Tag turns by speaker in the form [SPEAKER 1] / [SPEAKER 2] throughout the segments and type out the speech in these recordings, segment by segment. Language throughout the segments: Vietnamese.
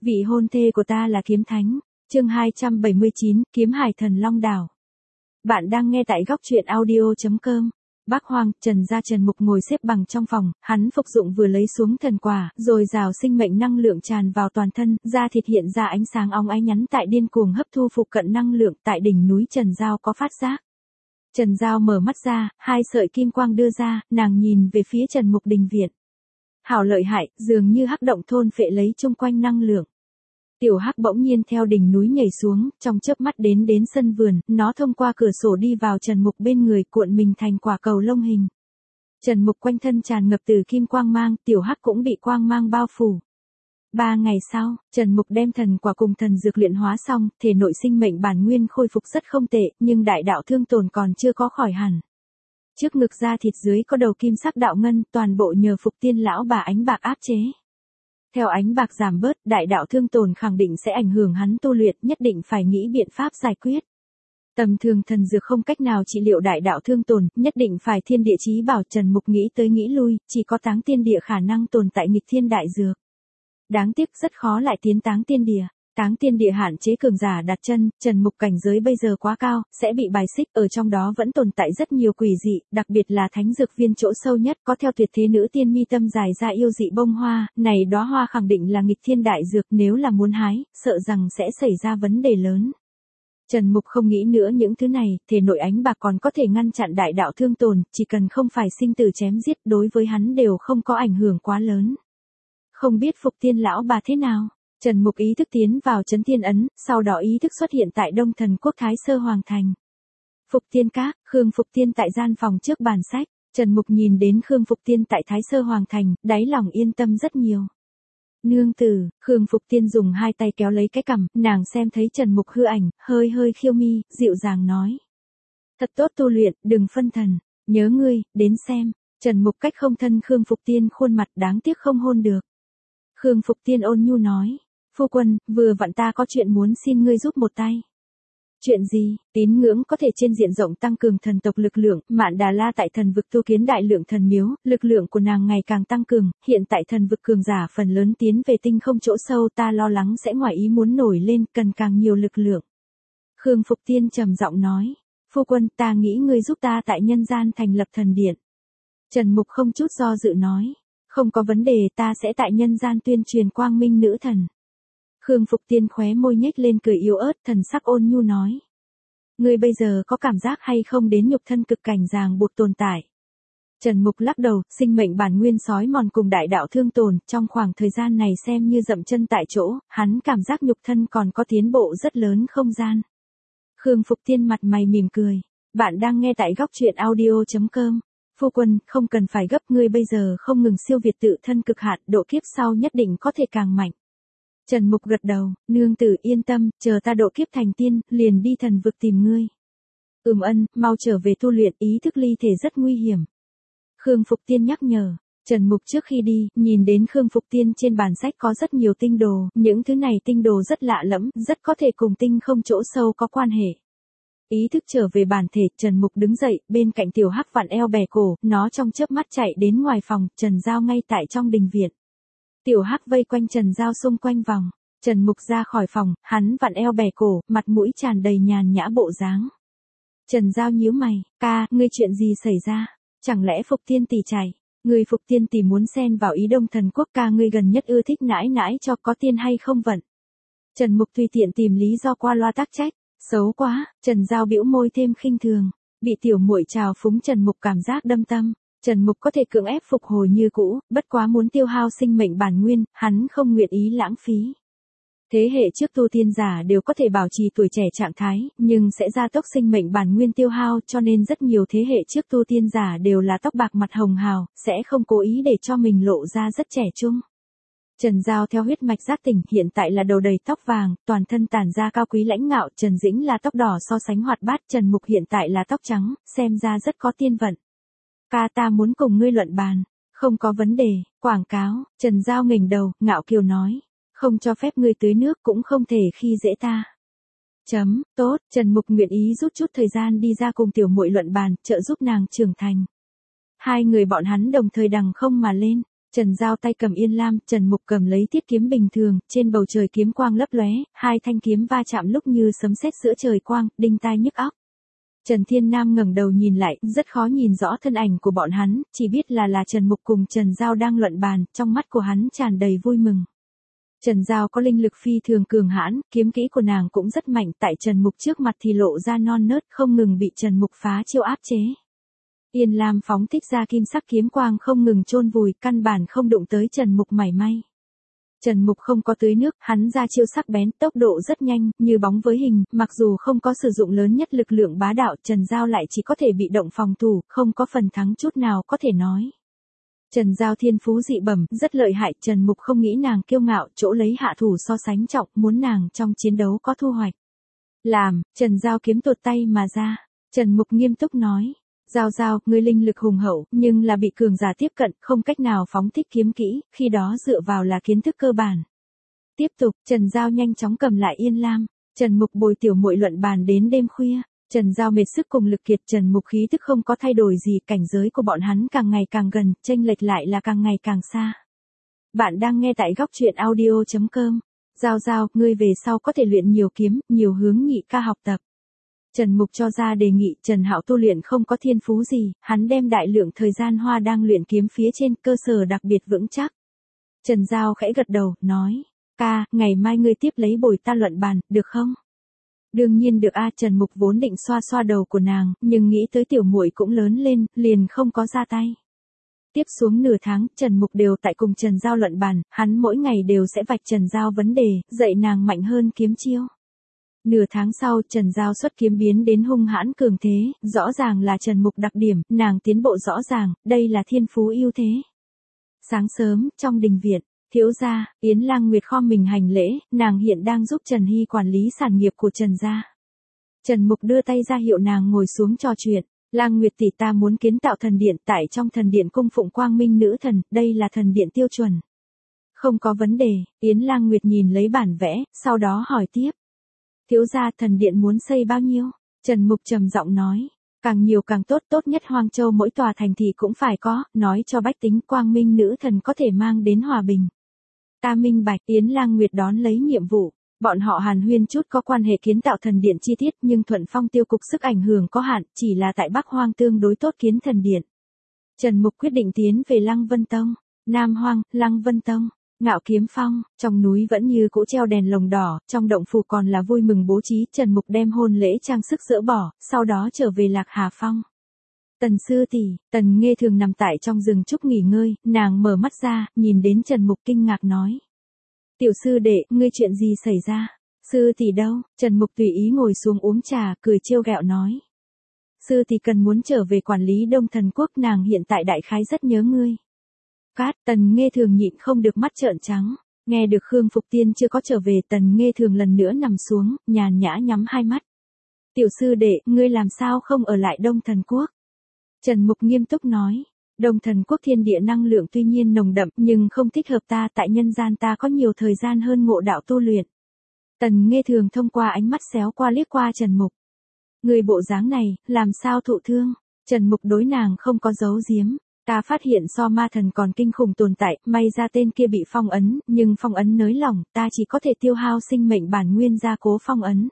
[SPEAKER 1] Vị hôn thê của ta là kiếm thánh. Chương 279, Kiếm Hải Thần Long Đảo. Bạn đang nghe tại góc truyện audio.com. Bác Hoang, Trần gia Trần Mục ngồi xếp bằng trong phòng, hắn phục dụng vừa lấy xuống thần quả, rồi rào sinh mệnh năng lượng tràn vào toàn thân, da thịt hiện ra ánh sáng óng ánh nhắn tại điên cuồng hấp thu phụ cận năng lượng, tại đỉnh núi Trần Giao có phát giác. Trần Giao mở mắt ra, hai sợi kim quang đưa ra, nàng nhìn về phía Trần Mục đình viện. Hảo lợi hại, dường như hắc động thôn phệ lấy chung quanh năng lượng. Tiểu hắc bỗng nhiên theo đỉnh núi nhảy xuống, trong chớp mắt đến sân vườn, nó thông qua cửa sổ đi vào Trần Mục bên người, cuộn mình thành quả cầu lông hình. Trần Mục quanh thân tràn ngập từ kim quang mang, tiểu hắc cũng bị quang mang bao phủ. 3 ngày sau, Trần Mục đem thần quả cùng thần dược luyện hóa xong, thể nội sinh mệnh bản nguyên khôi phục rất không tệ, nhưng đại đạo thương tổn còn chưa có khỏi hẳn. Trước ngực da thịt dưới có đầu kim sắc đạo ngân, toàn bộ nhờ Phục Tiên lão bà ánh bạc áp chế. Theo ánh bạc giảm bớt, đại đạo thương tổn khẳng định sẽ ảnh hưởng hắn tu luyện, nhất định phải nghĩ biện pháp giải quyết. Tầm thường thần dược không cách nào trị liệu đại đạo thương tổn, nhất định phải thiên địa chí bảo. Trần Mục nghĩ tới nghĩ lui, chỉ có táng tiên địa khả năng tồn tại nghịch thiên đại dược. Đáng tiếc rất khó lại tiến táng tiên địa. Táng tiên địa hạn chế cường giả đặt chân, Trần Mục cảnh giới bây giờ quá cao, sẽ bị bài xích, ở trong đó vẫn tồn tại rất nhiều quỷ dị, đặc biệt là thánh dược viên chỗ sâu nhất, có theo tuyệt thế nữ tiên mi tâm dài ra yêu dị bông hoa, này đóa hoa khẳng định là nghịch thiên đại dược, nếu là muốn hái, sợ rằng sẽ xảy ra vấn đề lớn. Trần Mục không nghĩ nữa những thứ này, thể nội ánh bạc còn có thể ngăn chặn đại đạo thương tổn, chỉ cần không phải sinh tử chém giết, đối với hắn đều không có ảnh hưởng quá lớn. Không biết Phục Tiên lão bà thế nào? Trần Mục ý thức tiến vào Chấn Thiên Ấn, sau đó ý thức xuất hiện tại Đông Thần Quốc Thái Sơ Hoàng Thành. Phục Tiên các, Khương Phục Tiên tại gian phòng trước bàn sách, Trần Mục nhìn đến Khương Phục Tiên tại Thái Sơ Hoàng Thành, đáy lòng yên tâm rất nhiều. Nương tử, Khương Phục Tiên dùng hai tay kéo lấy cái cằm, nàng xem thấy Trần Mục hư ảnh, hơi khiêu mi, dịu dàng nói. Thật tốt tu luyện, đừng phân thần, nhớ ngươi, đến xem. Trần Mục cách không thân Khương Phục Tiên khuôn mặt, đáng tiếc không hôn được. Khương Phục Tiên ôn nhu nói. Phu quân, vừa vặn ta có chuyện muốn xin ngươi giúp một tay. Chuyện gì? Tín ngưỡng có thể trên diện rộng tăng cường thần tộc lực lượng, Mạn Đà La tại thần vực tu kiến đại lượng thần miếu, lực lượng của nàng ngày càng tăng cường, hiện tại thần vực cường giả phần lớn tiến về tinh không chỗ sâu, ta lo lắng sẽ ngoài ý muốn nổi lên, cần càng nhiều lực lượng. Khương Phục Tiên trầm giọng nói, phu quân, ta nghĩ ngươi giúp ta tại nhân gian thành lập thần điện. Trần Mục không chút do dự nói, không có vấn đề, ta sẽ tại nhân gian tuyên truyền quang minh nữ thần. Khương Phục Tiên khóe môi nhếch lên cười yếu ớt, thần sắc ôn nhu nói. Ngươi bây giờ có cảm giác hay không đến nhục thân cực cảnh ràng buộc tồn tại? Trần Mục lắc đầu, sinh mệnh bản nguyên sói mòn cùng đại đạo thương tổn, trong khoảng thời gian này xem như dậm chân tại chỗ, hắn cảm giác nhục thân còn có tiến bộ rất lớn không gian. Khương Phục Tiên mặt mày mỉm cười. Bạn đang nghe tại góc truyện audio.com. Phu quân, không cần phải gấp, ngươi bây giờ không ngừng siêu việt tự thân cực hạn, độ kiếp sau nhất định có thể càng mạnh. Trần Mục gật đầu, nương tử yên tâm, chờ ta độ kiếp thành tiên, liền đi thần vực tìm ngươi. Mau trở về tu luyện, ý thức ly thể rất nguy hiểm. Khương Phục Tiên nhắc nhở. Trần Mục trước khi đi, nhìn đến Khương Phục Tiên trên bàn sách có rất nhiều tinh đồ, những thứ này tinh đồ rất lạ lẫm, rất có thể cùng tinh không chỗ sâu có quan hệ. Ý thức trở về bản thể, Trần Mục đứng dậy, bên cạnh tiểu hắc vặn eo bẻ cổ, nó trong chớp mắt chạy đến ngoài phòng, Trần Giao ngay tại trong đình viện. Tiểu hắc vây quanh Trần Giao xung quanh vòng. Trần Mục ra khỏi phòng, hắn vặn eo bẻ cổ, mặt mũi tràn đầy nhàn nhã bộ dáng. Trần Giao nhíu mày, ca, ngươi chuyện gì xảy ra? Chẳng lẽ Phục Tiên tỷ chạy? Người Phục Tiên tỷ muốn xen vào ý Đông Thần Quốc, ca ngươi gần nhất ưa thích nãi nãi cho có tiên hay không vận? Trần Mục tùy tiện tìm lý do qua loa tác trách. Xấu quá, Trần Giao bĩu môi thêm khinh thường. Bị tiểu muội trào phúng, Trần Mục cảm giác đâm tâm. Trần Mục có thể cưỡng ép phục hồi như cũ, bất quá muốn tiêu hao sinh mệnh bản nguyên, hắn không nguyện ý lãng phí. Thế hệ trước tu tiên giả đều có thể bảo trì tuổi trẻ trạng thái, nhưng sẽ gia tốc sinh mệnh bản nguyên tiêu hao, cho nên rất nhiều thế hệ trước tu tiên giả đều là tóc bạc mặt hồng hào, sẽ không cố ý để cho mình lộ ra rất trẻ trung. Trần Giao theo huyết mạch giác tỉnh, hiện tại là đầu đầy tóc vàng, toàn thân tản ra cao quý lãnh ngạo, Trần Dĩnh là tóc đỏ so sánh hoạt bát, Trần Mục hiện tại là tóc trắng, xem ra rất có tiên vận. Ca, ta muốn cùng ngươi luận bàn. Không có vấn đề. Quảng cáo. Trần Giao nghềnh đầu, ngạo kiều nói. Không cho phép ngươi tưới nước, cũng không thể khi dễ ta. Tốt. Trần Mục nguyện ý rút chút thời gian đi ra cùng tiểu muội luận bàn, trợ giúp nàng trưởng thành. Hai người bọn hắn đồng thời đằng không mà lên. Trần Giao tay cầm yên lam, Trần Mục cầm lấy thiết kiếm bình thường, trên bầu trời kiếm quang lấp lóe, hai thanh kiếm va chạm lúc như sấm sét giữa trời quang, đinh tai nhức óc. Trần Thiên Nam ngẩng đầu nhìn lại, rất khó nhìn rõ thân ảnh của bọn hắn, chỉ biết là Trần Mục cùng Trần Giao đang luận bàn, trong mắt của hắn tràn đầy vui mừng. Trần Giao có linh lực phi thường cường hãn, kiếm kỹ của nàng cũng rất mạnh, tại Trần Mục trước mặt thì lộ ra non nớt, không ngừng bị Trần Mục phá chiêu áp chế. Yên lam phóng thích ra kim sắc kiếm quang không ngừng chôn vùi, căn bản không đụng tới Trần Mục mảy may. Trần Mục không có tưới nước, hắn ra chiêu sắc bén, tốc độ rất nhanh, như bóng với hình, mặc dù không có sử dụng lớn nhất lực lượng bá đạo, Trần Giao lại chỉ có thể bị động phòng thủ, không có phần thắng chút nào có thể nói. Trần Giao thiên phú dị bẩm, rất lợi hại, Trần Mục không nghĩ nàng kiêu ngạo, chỗ lấy hạ thủ so sánh trọng, muốn nàng trong chiến đấu có thu hoạch. Làm, Trần Giao kiếm tuột tay mà ra. Trần Mục nghiêm túc nói. Giao, ngươi linh lực hùng hậu, nhưng là bị cường giả tiếp cận, không cách nào phóng thích kiếm kỹ, khi đó dựa vào là kiến thức cơ bản. Tiếp tục, Trần Giao nhanh chóng cầm lại yên lam. Trần Mục bồi tiểu muội luận bàn đến đêm khuya. Trần Giao mệt sức cùng lực kiệt, Trần Mục khí tức không có thay đổi gì, cảnh giới của bọn hắn càng ngày càng gần, chênh lệch lại là càng ngày càng xa. Bạn đang nghe tại góc truyện audio.com. Giao, ngươi về sau có thể luyện nhiều kiếm, nhiều hướng nhị ca học tập. Trần Mục cho ra đề nghị, Trần Hạo tu luyện không có thiên phú gì, hắn đem đại lượng thời gian hoa đang luyện kiếm phía trên, cơ sở đặc biệt vững chắc. Trần Giao khẽ gật đầu, nói, ca, ngày mai ngươi tiếp lấy bồi ta luận bàn, được không? Đương nhiên được a. Trần Mục vốn định xoa xoa đầu của nàng, nhưng nghĩ tới tiểu muội cũng lớn lên, liền không có ra tay. Tiếp xuống nửa tháng, Trần Mục đều tại cùng Trần Giao luận bàn, hắn mỗi ngày đều sẽ vạch Trần Giao vấn đề, dạy nàng mạnh hơn kiếm chiêu. Nửa tháng sau, Trần Giao xuất kiếm biến đến hung hãn cường thế, rõ ràng là Trần Mục đặc điểm, nàng tiến bộ rõ ràng, đây là thiên phú ưu thế. Sáng sớm, trong đình viện, thiếu gia, Yến Lang Nguyệt khom mình hành lễ, nàng hiện đang giúp Trần Hy quản lý sản nghiệp của Trần gia. Trần Mục đưa tay ra hiệu nàng ngồi xuống trò chuyện. Lang Nguyệt tỷ, ta muốn kiến tạo thần điện, tại trong thần điện cung phụng quang minh nữ thần, đây là thần điện tiêu chuẩn. Không có vấn đề. Yến Lang Nguyệt nhìn lấy bản vẽ, sau đó hỏi tiếp. Thiếu gia, thần điện muốn xây bao nhiêu? Trần Mục trầm giọng nói. Càng nhiều càng tốt, tốt nhất Hoang Châu mỗi tòa thành thị cũng phải có, nói cho bách tính quang minh nữ thần có thể mang đến hòa bình. Ta minh bạch. Yến Lang Nguyệt đón lấy nhiệm vụ. Bọn họ hàn huyên chút có quan hệ kiến tạo thần điện chi tiết, nhưng Thuận Phong tiêu cục sức ảnh hưởng có hạn, chỉ là tại Bắc Hoang tương đối tốt kiến thần điện. Trần Mục quyết định tiến về Lăng Vân Tông, Nam Hoang, Lăng Vân Tông, Ngạo Kiếm Phong, trong núi vẫn như cũ treo đèn lồng đỏ, trong động phủ còn là vui mừng bố trí. Trần Mục đem hôn lễ trang sức dỡ bỏ, sau đó trở về Lạc Hà Phong. Tần sư tỷ, Tần Nghê Thường nằm tại trong rừng trúc nghỉ ngơi, nàng mở mắt ra, nhìn đến Trần Mục kinh ngạc nói. Tiểu sư đệ, ngươi chuyện gì xảy ra? Sư tỷ đâu? Trần Mục tùy ý ngồi xuống uống trà, cười trêu ghẹo nói. Sư tỷ cần muốn trở về quản lý Đông Thần Quốc, nàng hiện tại đại khái rất nhớ ngươi. Cát, Tần Nghê Thường nhịn không được mắt trợn trắng. Nghe được Khương Phục Tiên chưa có trở về, Tần Nghê Thường lần nữa nằm xuống, nhàn nhã nhắm hai mắt. Tiểu sư đệ, ngươi làm sao không ở lại Đông Thần Quốc? Trần Mục nghiêm túc nói. Đông Thần Quốc thiên địa năng lượng tuy nhiên nồng đậm, nhưng không thích hợp ta, tại nhân gian ta có nhiều thời gian hơn ngộ đạo tu luyện. Tần Nghê Thường thông qua ánh mắt xéo qua liếc qua Trần Mục. Người bộ dáng này, làm sao thụ thương? Trần Mục đối nàng không có giấu giếm. Ta phát hiện so ma thần còn kinh khủng tồn tại, may ra tên kia bị phong ấn, nhưng phong ấn nới lỏng, ta chỉ có thể tiêu hao sinh mệnh bản nguyên gia cố phong ấn.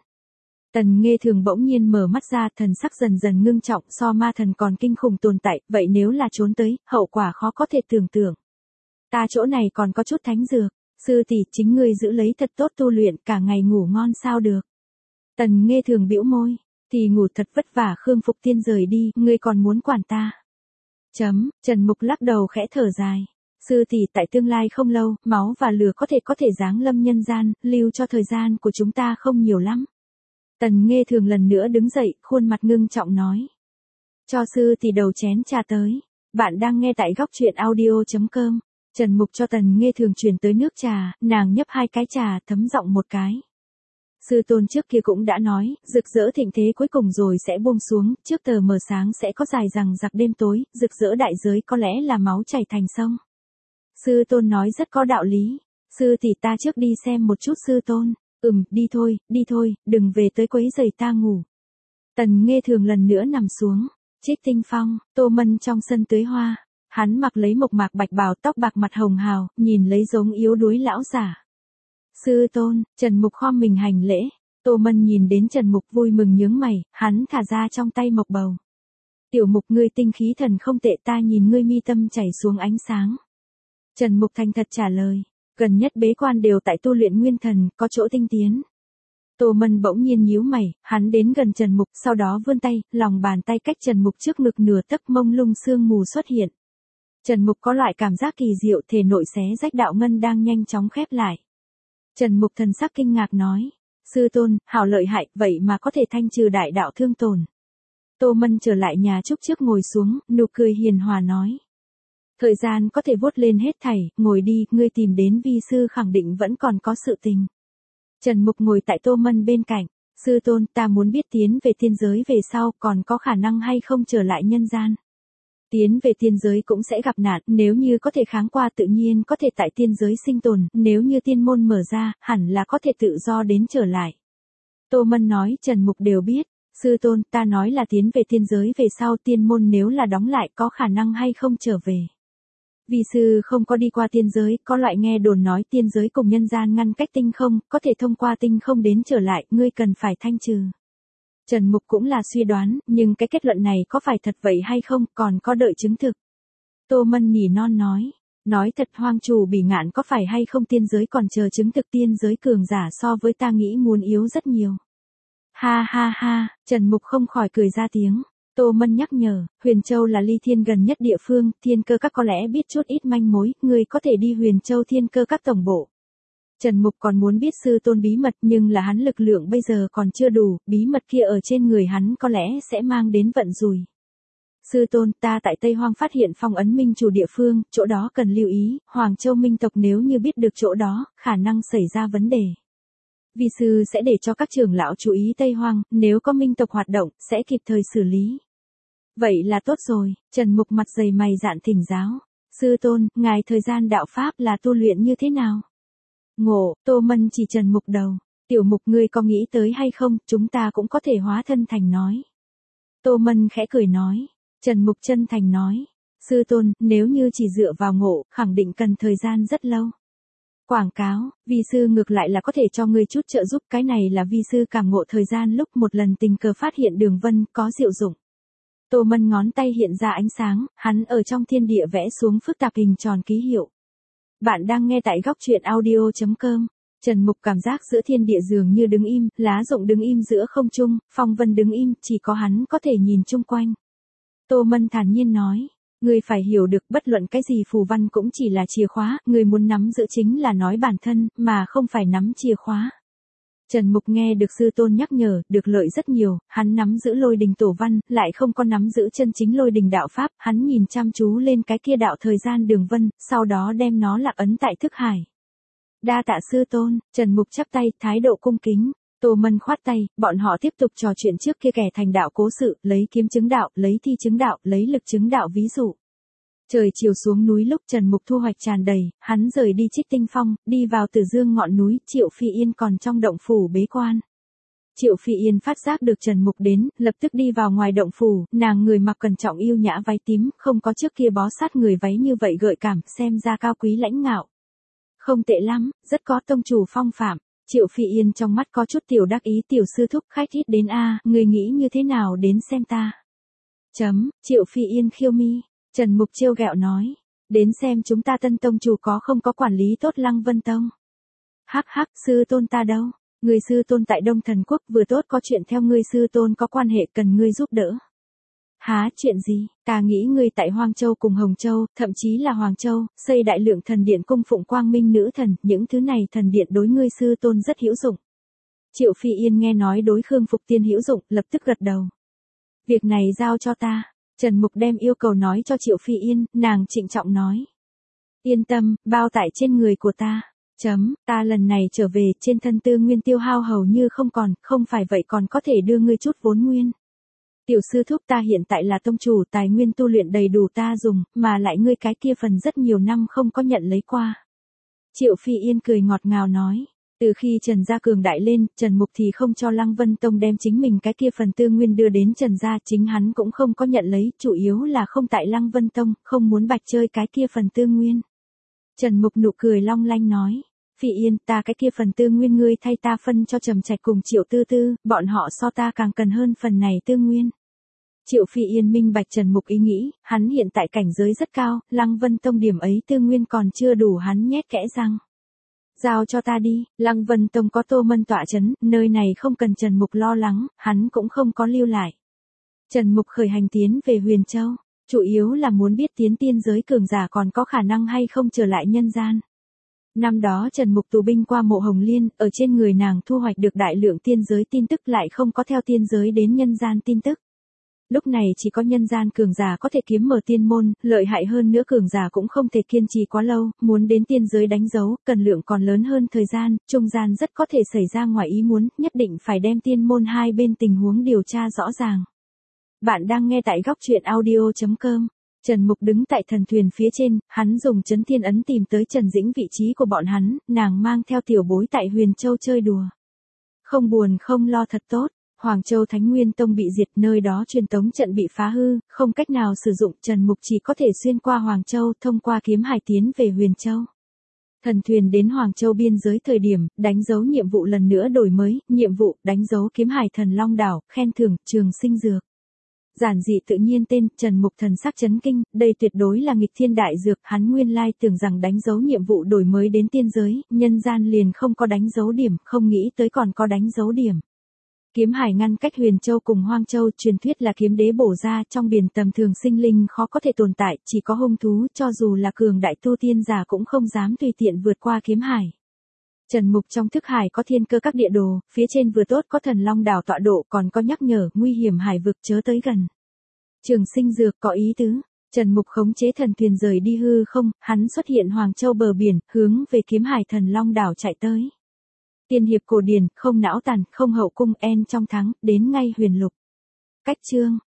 [SPEAKER 1] Tần Nghê Thường bỗng nhiên mở mắt ra, thần sắc dần dần ngưng trọng, so ma thần còn kinh khủng tồn tại, vậy nếu là trốn tới, hậu quả khó có thể tưởng tượng. Ta chỗ này còn có chút thánh dược, sư tỷ, chính ngươi giữ lấy thật tốt tu luyện, cả ngày ngủ ngon sao được. Tần Nghê Thường bĩu môi, thì ngủ thật vất vả. Khương Phục Tiên rời đi, ngươi còn muốn quản ta. Trần Mục lắc đầu khẽ thở dài. Sư tỷ, tại tương lai không lâu, máu và lửa có thể giáng lâm nhân gian, lưu cho thời gian của chúng ta không nhiều lắm. Tần Nghê Thường lần nữa đứng dậy, khuôn mặt ngưng trọng nói. Cho sư tỷ đầu chén trà tới. Bạn đang nghe tại góc truyện audio.com. Trần Mục cho Tần Nghê Thường truyền tới nước trà, nàng nhấp hai cái trà, thấm giọng một cái. Sư tôn trước kia cũng đã nói, rực rỡ thịnh thế cuối cùng rồi sẽ buông xuống, trước tờ mờ sáng sẽ có dài rằng giặc đêm tối, rực rỡ đại giới có lẽ là máu chảy thành sông. Sư tôn nói rất có đạo lý. Sư tỷ, ta trước đi xem một chút sư tôn. Đi thôi, đừng về tới quấy rầy ta ngủ. Tần Nghê Thường lần nữa nằm xuống. Trích Tinh Phong, Tô Mân trong sân tưới hoa. Hắn mặc lấy mộc mạc bạch bào, tóc bạc, mặt hồng hào, nhìn lấy giống yếu đuối lão giả. Sư tôn, Trần Mục khom mình hành lễ. Tô Mân nhìn đến Trần Mục vui mừng nhướng mày, hắn thả ra trong tay mộc bầu. Tiểu Mục, ngươi tinh khí thần không tệ, ta nhìn ngươi mi tâm chảy xuống ánh sáng. Trần Mục thành thật trả lời, gần nhất bế quan đều tại tu luyện nguyên thần, có chỗ tinh tiến. Tô Mân bỗng nhiên nhíu mày, hắn đến gần Trần Mục, sau đó vươn tay, lòng bàn tay cách Trần Mục trước ngực nửa tấc, mông lung sương mù xuất hiện. Trần Mục có loại cảm giác kỳ diệu, thể nội xé rách đạo ngân đang nhanh chóng khép lại. Trần Mục thần sắc kinh ngạc nói, sư tôn, hảo lợi hại, vậy mà có thể thanh trừ đại đạo thương tổn. Tô Mân trở lại nhà trúc trước ngồi xuống, nụ cười hiền hòa nói. Thời gian có thể vuốt lên hết thảy, ngồi đi, ngươi tìm đến vi sư khẳng định vẫn còn có sự tình. Trần Mục ngồi tại Tô Mân bên cạnh, sư tôn, ta muốn biết tiến về thiên giới về sau còn có khả năng hay không trở lại nhân gian. Tiến về tiên giới cũng sẽ gặp nạn, nếu như có thể kháng qua tự nhiên có thể tại tiên giới sinh tồn, nếu như tiên môn mở ra, hẳn là có thể tự do đến trở lại. Tô Mân nói, Trần Mục đều biết, sư tôn, ta nói là tiến về tiên giới về sau, tiên môn nếu là đóng lại có khả năng hay không trở về. Vi sư không có đi qua tiên giới, có loại nghe đồn nói tiên giới cùng nhân gian ngăn cách tinh không, có thể thông qua tinh không đến trở lại, ngươi cần phải thanh trừ. Trần Mục cũng là suy đoán, nhưng cái kết luận này có phải thật vậy hay không, còn có đợi chứng thực. Tô Mân nỉ non nói thật, hoang chủ bỉ ngạn, có phải hay không tiên giới còn chờ chứng thực, tiên giới cường giả so với ta nghĩ muốn yếu rất nhiều. Ha ha ha, Trần Mục không khỏi cười ra tiếng. Tô Mân nhắc nhở, Huyền Châu là ly thiên gần nhất địa phương, thiên cơ các có lẽ biết chút ít manh mối, người có thể đi Huyền Châu thiên cơ các tổng bộ. Trần Mục còn muốn biết sư tôn bí mật, nhưng là hắn lực lượng bây giờ còn chưa đủ, bí mật kia ở trên người hắn có lẽ sẽ mang đến vận rủi. Sư tôn, ta tại Tây Hoang phát hiện phong ấn minh chủ địa phương, chỗ đó cần lưu ý, Hoàng Châu minh tộc nếu như biết được chỗ đó, khả năng xảy ra vấn đề. Vi sư sẽ để cho các trưởng lão chú ý Tây Hoang, nếu có minh tộc hoạt động, sẽ kịp thời xử lý. Vậy là tốt rồi, Trần Mục mặt dày mày dạn thỉnh giáo. Sư tôn, ngài thời gian đạo pháp là tu luyện như thế nào? Ngộ, Tô Mân chỉ Trần Mục đầu. Tiểu Mục, ngươi có nghĩ tới hay không, chúng ta cũng có thể hóa thân thành nói. Tô Mân khẽ cười nói. Trần Mục chân thành nói. Sư tôn, nếu như chỉ dựa vào ngộ, khẳng định cần thời gian rất lâu. Quảng cáo, vi sư ngược lại là có thể cho ngươi chút trợ giúp, cái này là vi sư cảm ngộ thời gian lúc một lần tình cờ phát hiện đường vân, có diệu dụng. Tô Mân ngón tay hiện ra ánh sáng, hắn ở trong thiên địa vẽ xuống phức tạp hình tròn ký hiệu. Bạn đang nghe tại góc truyện audio.com. Trần Mục cảm giác giữa thiên địa dường như đứng im, lá rụng đứng im giữa không trung, phong vân đứng im, chỉ có hắn có thể nhìn chung quanh. Tô Mân thản nhiên nói, ngươi phải hiểu được bất luận cái gì phù văn cũng chỉ là chìa khóa, ngươi muốn nắm giữ chính là nói bản thân, mà không phải nắm chìa khóa. Trần Mục nghe được sư tôn nhắc nhở, được lợi rất nhiều, hắn nắm giữ lôi đình tổ văn, lại không có nắm giữ chân chính lôi đình đạo pháp, hắn nhìn chăm chú lên cái kia đạo thời gian đường vân, sau đó đem nó lạc ấn tại thức hải. Đa tạ sư tôn, Trần Mục chắp tay, thái độ cung kính. Tô Mân khoát tay, bọn họ tiếp tục trò chuyện trước kia kẻ thành đạo cố sự, lấy kiếm chứng đạo, lấy thi chứng đạo, lấy lực chứng đạo ví dụ. Trời chiều xuống núi lúc Trần Mục thu hoạch tràn đầy, hắn rời đi Trích Tinh Phong, đi vào Tử Dương ngọn núi, Triệu Phi Yên còn trong động phủ bế quan. Triệu Phi Yên phát giác được Trần Mục đến, lập tức đi vào ngoài động phủ, nàng người mặc cẩn trọng yêu nhã váy tím, không có trước kia bó sát người váy như vậy gợi cảm, xem ra cao quý lãnh ngạo. Không tệ lắm, rất có tông chủ phong phạm. Triệu Phi Yên trong mắt có chút tiểu đắc ý, tiểu sư thúc khách ít đến a, người nghĩ như thế nào đến xem ta. Triệu Phi Yên khiêu mi, Trần Mục trêu ghẹo nói, đến xem chúng ta tân tông chủ có không có quản lý tốt Lăng Vân Tông. Hắc hắc, sư tôn ta đâu, người sư tôn tại Đông Thần Quốc vừa tốt có chuyện theo ngươi sư tôn có quan hệ cần ngươi giúp đỡ. Há, chuyện gì, ta nghĩ ngươi tại Hoang Châu cùng Hồng Châu, thậm chí là Hoàng Châu, xây đại lượng thần điện cung phụng quang minh nữ thần, những thứ này thần điện đối ngươi sư tôn rất hữu dụng. Triệu Phi Yên nghe nói đối Khương Phục Tiên hữu dụng, lập tức gật đầu. Việc này giao cho ta. Trần Mục đem yêu cầu nói cho Triệu Phi Yên, nàng trịnh trọng nói. Yên tâm, bao tải trên người của ta. Ta lần này trở về, trên thân tư nguyên tiêu hao hầu như không còn, không phải vậy còn có thể đưa ngươi chút vốn nguyên. Tiểu sư thúc, ta hiện tại là tông chủ, tài nguyên tu luyện đầy đủ ta dùng, mà lại ngươi cái kia phần rất nhiều năm không có nhận lấy qua. Triệu Phi Yên cười ngọt ngào nói. Từ khi Trần gia cường đại lên, Trần Mục thì không cho Lăng Vân Tông đem chính mình cái kia phần tư nguyên đưa đến Trần gia, chính hắn cũng không có nhận lấy, chủ yếu là không tại Lăng Vân Tông, không muốn bạch chơi cái kia phần tư nguyên. Trần Mục nụ cười long lanh nói, Phi Yên, ta cái kia phần tư nguyên ngươi thay ta phân cho Trầm Trạch cùng Triệu Tư Tư, bọn họ so ta càng cần hơn phần này tư nguyên. Triệu Phi Yên minh bạch Trần Mục ý nghĩ, hắn hiện tại cảnh giới rất cao, Lăng Vân Tông điểm ấy tư nguyên còn chưa đủ hắn nhét kẽ răng. Giao cho ta đi, Lăng Vân Tông có Tô Mân tọa chấn, nơi này không cần Trần Mục lo lắng, hắn cũng không có lưu lại. Trần Mục khởi hành tiến về Huyền Châu, chủ yếu là muốn biết tiến tiên giới cường giả còn có khả năng hay không trở lại nhân gian. Năm đó Trần Mục tù binh qua Mộ Hồng Liên, ở trên người nàng thu hoạch được đại lượng tiên giới tin tức, lại không có theo tiên giới đến nhân gian tin tức. Lúc này chỉ có nhân gian cường giả có thể kiếm mở tiên môn, lợi hại hơn nữa cường giả cũng không thể kiên trì quá lâu, muốn đến tiên giới đánh dấu, cần lượng còn lớn hơn thời gian, trung gian rất có thể xảy ra ngoài ý muốn, nhất định phải đem tiên môn hai bên tình huống điều tra rõ ràng. Bạn đang nghe tại góc truyện audio.com. Trần Mục đứng tại thần thuyền phía trên, hắn dùng chấn thiên ấn tìm tới Trần Dĩnh vị trí của bọn hắn, nàng mang theo tiểu bối tại Huyền Châu chơi đùa. Không buồn không lo thật tốt. Hoàng Châu Thánh Nguyên Tông bị diệt, nơi đó truyền tống trận bị phá hư, không cách nào sử dụng, Trần Mục chỉ có thể xuyên qua Hoàng Châu, thông qua kiếm hải tiến về Huyền Châu. Thần thuyền đến Hoàng Châu biên giới thời điểm, đánh dấu nhiệm vụ lần nữa đổi mới, nhiệm vụ, đánh dấu kiếm hải thần Long Đảo, khen thưởng, trường sinh dược. Giản dị tự nhiên tên, Trần Mục thần sắc chấn kinh, đây tuyệt đối là nghịch thiên đại dược, hắn nguyên lai tưởng rằng đánh dấu nhiệm vụ đổi mới đến tiên giới, nhân gian liền không có đánh dấu điểm, không nghĩ tới còn có đánh dấu điểm. Kiếm hải ngăn cách Huyền Châu cùng Hoang Châu, truyền thuyết là kiếm đế bổ ra, trong biển tầm thường sinh linh khó có thể tồn tại, chỉ có hung thú, cho dù là cường đại tu tiên giả cũng không dám tùy tiện vượt qua kiếm hải. Trần Mục trong thức hải có thiên cơ các địa đồ, phía trên vừa tốt có thần Long Đảo tọa độ, còn có nhắc nhở, nguy hiểm hải vực chớ tới gần. Trường sinh dược có ý tứ. Trần Mục khống chế thần thuyền rời đi hư không, hắn xuất hiện Hoàng Châu bờ biển, hướng về kiếm hải thần Long Đảo chạy tới. Tiên hiệp cổ điển, không não tàn, không hậu cung, en trong thắng, đến ngay huyền lục. Cách chương.